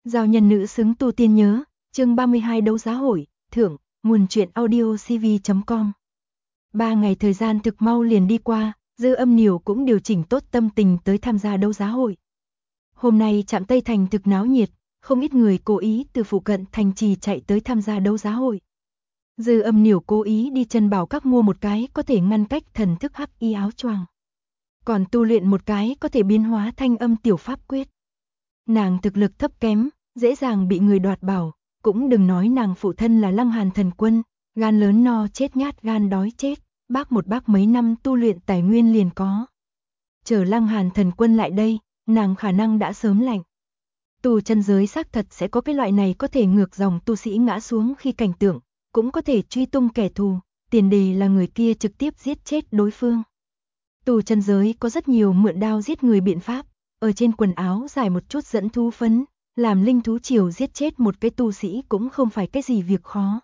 Giao nhân nữ xứng tu tiên nhớ, chương 32 đấu giá hội, thưởng, nguồn truyện audio cv.com. 3 ngày thời gian thực mau liền đi qua, Dư Âm Niểu cũng điều chỉnh tốt tâm tình tới tham gia đấu giá hội. Hôm nay Trạm Tây Thành thực náo nhiệt, không ít người cố ý từ phụ cận thành trì chạy tới tham gia đấu giá hội. Dư Âm Niểu cố ý đi Trân Bảo Các mua một cái có thể ngăn cách thần thức hắc y áo choàng, còn tu luyện một cái có thể biến hóa thanh âm tiểu pháp quyết. Nàng thực lực thấp kém, dễ dàng bị người đoạt bảo, cũng đừng nói nàng phụ thân là Lăng Hàn thần quân, gan lớn no chết nhát gan đói chết, bác mấy năm tu luyện tài nguyên liền có. Chờ Lăng Hàn thần quân lại đây, nàng khả năng đã sớm lạnh. Tu chân giới xác thật sẽ có cái loại này có thể ngược dòng tu sĩ ngã xuống khi cảnh tượng, cũng có thể truy tung kẻ thù, tiền đề là người kia trực tiếp giết chết đối phương. Tu chân giới có rất nhiều mượn đao giết người biện pháp, ở trên quần áo giải một chút dẫn thú phấn, làm linh thú triều giết chết một cái tu sĩ cũng không phải cái gì việc khó.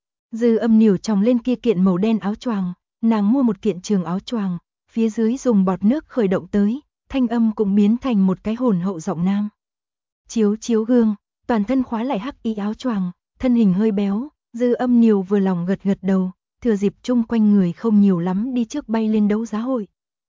Dư Âm Niểu tròng lên kia kiện màu đen áo choàng, nàng mua một kiện trường áo choàng, phía dưới dùng bọt nước khởi động tới, thanh âm cũng biến thành một cái hồn hậu giọng nam. Chiếu chiếu gương, toàn thân khóa lại hắc y áo choàng, thân hình hơi béo, Dư Âm Niểu vừa lòng gật gật đầu, thừa dịp chung quanh người không nhiều lắm đi trước bay lên đấu giá hội.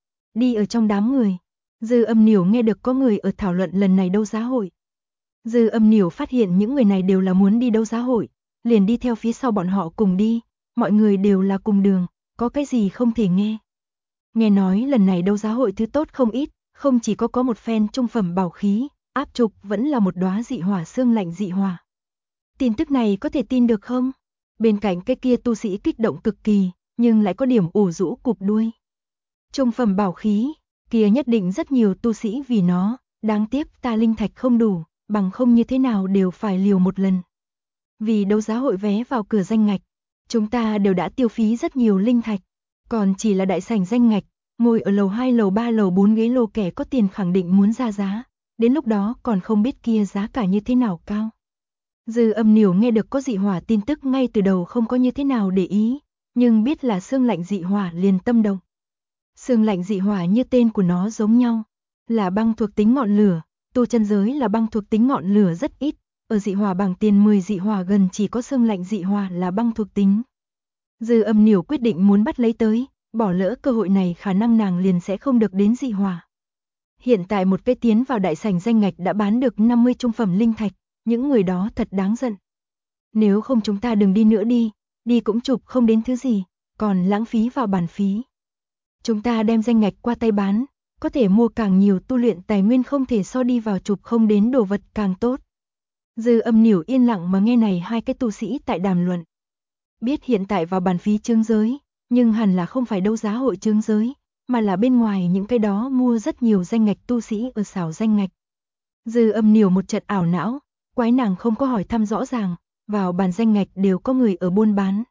Đi ở trong đám người, Dư Âm Niểu nghe được có người ở thảo luận lần này đấu giá hội. Dư Âm Niểu phát hiện những người này đều là muốn đi đấu giá hội, liền đi theo phía sau bọn họ cùng đi, mọi người đều là cùng đường, có cái gì không thể nghe. Nghe nói lần này đấu giá hội thứ tốt không ít, không chỉ có một phen trung phẩm bảo khí, áp trục vẫn là một đóa dị hỏa xương lạnh dị hỏa. Tin tức này có thể tin được không? Bên cạnh cái kia tu sĩ kích động cực kỳ, nhưng lại có điểm ủ rũ cụp đuôi. Trung phẩm bảo khí, kia nhất định rất nhiều tu sĩ vì nó, đáng tiếc ta linh thạch không đủ, bằng không như thế nào đều phải liều một lần. Vì đấu giá hội vé vào cửa danh ngạch, chúng ta đều đã tiêu phí rất nhiều linh thạch, còn chỉ là đại sảnh danh ngạch, ngồi ở lầu 2, lầu 3, lầu 4 ghế lô kẻ có tiền khẳng định muốn ra giá, đến lúc đó còn không biết kia giá cả như thế nào cao. Dư Âm Niểu nghe được có dị hỏa tin tức ngay từ đầu không có như thế nào để ý, nhưng biết là xương lạnh dị hỏa liền tâm động. Xương lạnh dị hỏa như tên của nó giống nhau, là băng thuộc tính ngọn lửa, tu chân giới là băng thuộc tính ngọn lửa rất ít, ở dị hỏa bảng tiền 10 dị hỏa gần chỉ có xương lạnh dị hỏa là băng thuộc tính. Dư Âm Niểu quyết định muốn bắt lấy tới, bỏ lỡ cơ hội này khả năng nàng liền sẽ không được đến dị hỏa. Hiện tại một cái tiến vào đại sảnh danh ngạch đã bán được 50 trung phẩm linh thạch, những người đó thật đáng giận. Nếu không chúng ta đừng đi nữa đi cũng chụp không đến thứ gì, còn lãng phí vào bản phí. Chúng ta đem danh ngạch qua tay bán, có thể mua càng nhiều tu luyện tài nguyên không thể so đi vào chụp không đến đồ vật càng tốt. Dư Âm Niểu yên lặng mà nghe này hai cái tu sĩ tại đàm luận. Biết hiện tại vào bản phí chướng giới, nhưng hẳn là không phải đấu giá hội chướng giới, mà là bên ngoài những cái đó mua rất nhiều danh ngạch tu sĩ ở xảo danh ngạch. Dư Âm Niểu một trận ảo não, quái nàng không có hỏi thăm rõ ràng, vào bàn danh ngạch đều có người ở buôn bán.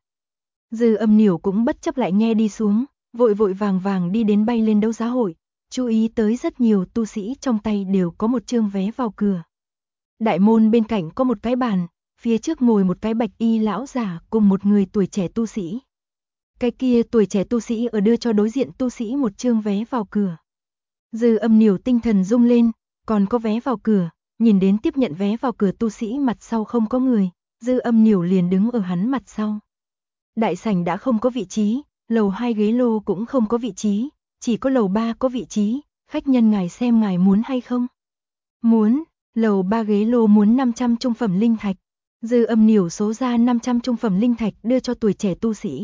Dư Âm Niểu cũng bất chấp lại nghe đi xuống, vội vàng đi đến bay lên đấu giá hội, chú ý tới rất nhiều tu sĩ trong tay đều có một chương vé vào cửa. Đại môn bên cạnh có một cái bàn, phía trước ngồi một cái bạch y lão giả cùng một người tuổi trẻ tu sĩ. Cái kia tuổi trẻ tu sĩ ở đưa cho đối diện tu sĩ một chương vé vào cửa. Dư Âm Niểu tinh thần rung lên, còn có vé vào cửa, nhìn đến tiếp nhận vé vào cửa tu sĩ mặt sau không có người, Dư Âm Niểu liền đứng ở hắn mặt sau. Đại sảnh đã không có vị trí, lầu 2 ghế lô cũng không có vị trí, chỉ có lầu 3 có vị trí, khách nhân ngài xem ngài muốn hay không? Muốn, lầu 3 ghế lô muốn 500 trung phẩm linh thạch. Dư Âm Niểu số ra 500 trung phẩm linh thạch đưa cho tuổi trẻ tu sĩ.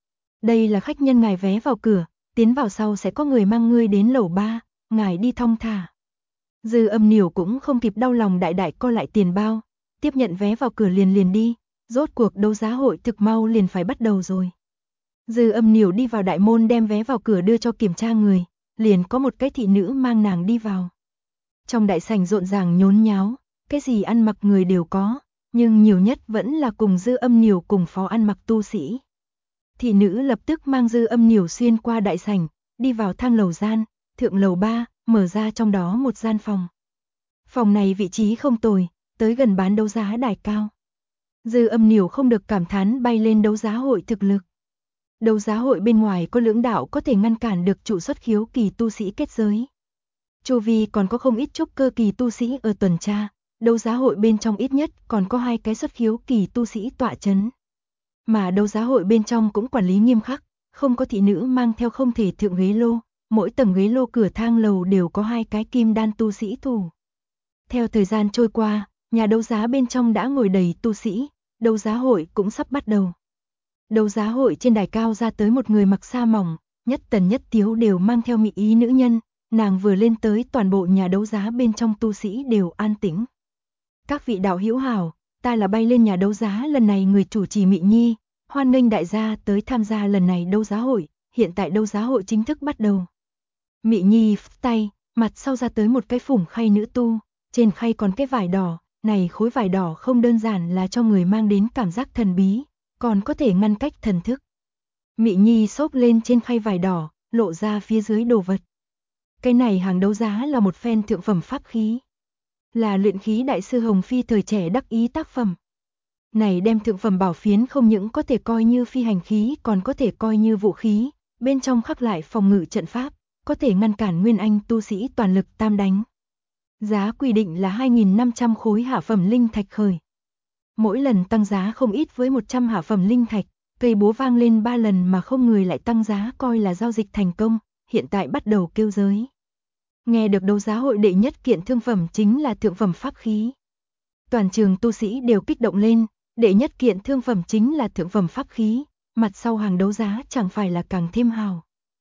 Đây là khách nhân ngài vé vào cửa, tiến vào sau sẽ có người mang ngươi đến lầu 3, ngài đi thong thả. Dư Âm Niểu cũng không kịp đau lòng đại co lại tiền bao, tiếp nhận vé vào cửa liền đi, rốt cuộc đấu giá hội thực mau liền phải bắt đầu rồi. Dư Âm Niểu đi vào đại môn đem vé vào cửa đưa cho kiểm tra người, liền có một cái thị nữ mang nàng đi vào. Trong đại sảnh rộn ràng nhốn nháo, cái gì ăn mặc người đều có, nhưng nhiều nhất vẫn là cùng Dư Âm Niểu cùng phó ăn mặc tu sĩ. Thị nữ lập tức mang Dư Âm Niểu xuyên qua đại sảnh, đi vào thang lầu gian, thượng lầu 3, mở ra trong đó một gian phòng. Phòng này vị trí không tồi, tới gần bán đấu giá đài cao. Dư Âm Niểu không được cảm thán bay lên đấu giá hội thực lực. Đấu giá hội bên ngoài có lưỡng đạo có thể ngăn cản được trụ xuất khiếu kỳ tu sĩ kết giới. Chu vi còn có không ít trúc cơ kỳ tu sĩ ở tuần tra, đấu giá hội bên trong ít nhất còn có 2 cái xuất khiếu kỳ tu sĩ tọa chấn. Mà đấu giá hội bên trong cũng quản lý nghiêm khắc, không có thị nữ mang theo không thể thượng ghế lô, mỗi tầng ghế lô cửa thang lầu đều có 2 cái kim đan tu sĩ thủ. Theo thời gian trôi qua, nhà đấu giá bên trong đã ngồi đầy tu sĩ, đấu giá hội cũng sắp bắt đầu. Đấu giá hội trên đài cao ra tới một người mặc sa mỏng, nhất tần nhất tiếu đều mang theo mị ý nữ nhân, nàng vừa lên tới toàn bộ nhà đấu giá bên trong tu sĩ đều an tĩnh. Các vị đạo hữu hảo, ta là bay lên nhà đấu giá lần này người chủ trì Mị Nhi, hoan nghênh đại gia tới tham gia lần này đấu giá hội, hiện tại đấu giá hội chính thức bắt đầu. Mị Nhi phất tay, mặt sau ra tới một cái phủng khay nữ tu, trên khay còn cái vải đỏ, này khối vải đỏ không đơn giản là cho người mang đến cảm giác thần bí, còn có thể ngăn cách thần thức. Mị Nhi xốc lên trên khay vải đỏ, lộ ra phía dưới đồ vật. Cái này hàng đấu giá là một phen thượng phẩm pháp khí. Là luyện khí đại sư Hồng Phi thời trẻ đắc ý tác phẩm. Này đem thượng phẩm bảo phiến không những có thể coi như phi hành khí còn có thể coi như vũ khí, bên trong khắc lại phòng ngự trận pháp, có thể ngăn cản nguyên anh tu sĩ toàn lực tam đánh. Giá quy định là 2.500 khối hạ phẩm linh thạch khởi. Mỗi lần tăng giá không ít với 100 hạ phẩm linh thạch, cây búa vang lên 3 lần mà không người lại tăng giá coi là giao dịch thành công, hiện tại bắt đầu kêu giới. Nghe được đấu giá hội đệ nhất kiện thương phẩm chính là thượng phẩm pháp khí. Toàn trường tu sĩ đều kích động lên, đệ nhất kiện thương phẩm chính là thượng phẩm pháp khí, mặt sau hàng đấu giá chẳng phải là càng thêm hào.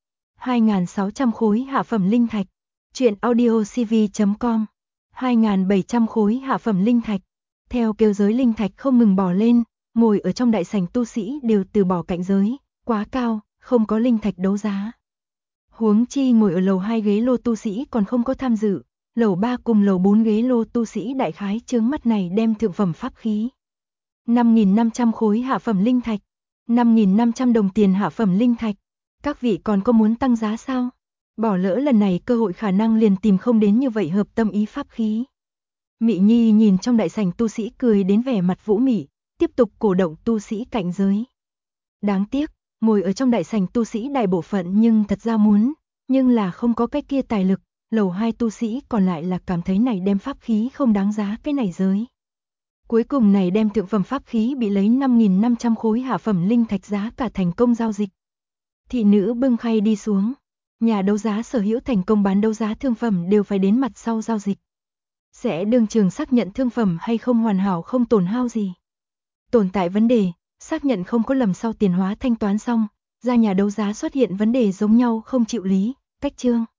2.600 khối hạ phẩm linh thạch, truyện audiocv.com, 2.700 khối hạ phẩm linh thạch. Theo kêu giới linh thạch không ngừng bỏ lên, ngồi ở trong đại sảnh tu sĩ đều từ bỏ cạnh giới, quá cao, không có linh thạch đấu giá. Huống chi ngồi ở lầu 2 ghế lô tu sĩ còn không có tham dự, lầu 3 cùng lầu 4 ghế lô tu sĩ đại khái chướng mắt này đem thượng phẩm pháp khí. 5.500 khối hạ phẩm linh thạch, 5.500 đồng tiền hạ phẩm linh thạch. Các vị còn có muốn tăng giá sao? Bỏ lỡ lần này cơ hội khả năng liền tìm không đến như vậy hợp tâm ý pháp khí. Mị Nhi nhìn trong đại sảnh tu sĩ cười đến vẻ mặt vũ mị, tiếp tục cổ động tu sĩ cạnh giới. Đáng tiếc, ngồi ở trong đại sảnh tu sĩ đại bộ phận nhưng thật ra muốn, nhưng là không có cái kia tài lực, lầu 2 tu sĩ còn lại là cảm thấy này đem pháp khí không đáng giá cái này giới. Cuối cùng này đem thượng phẩm pháp khí bị lấy 5.500 khối hạ phẩm linh thạch giá cả thành công giao dịch. Thị nữ bưng khay đi xuống, nhà đấu giá sở hữu thành công bán đấu giá thương phẩm đều phải đến mặt sau giao dịch. Sẽ đương trường xác nhận thương phẩm hay không hoàn hảo không tổn hao gì. Tồn tại vấn đề, xác nhận không có lầm sau tiền hóa thanh toán xong, ra nhà đấu giá xuất hiện vấn đề giống nhau không chịu lý, cách chương.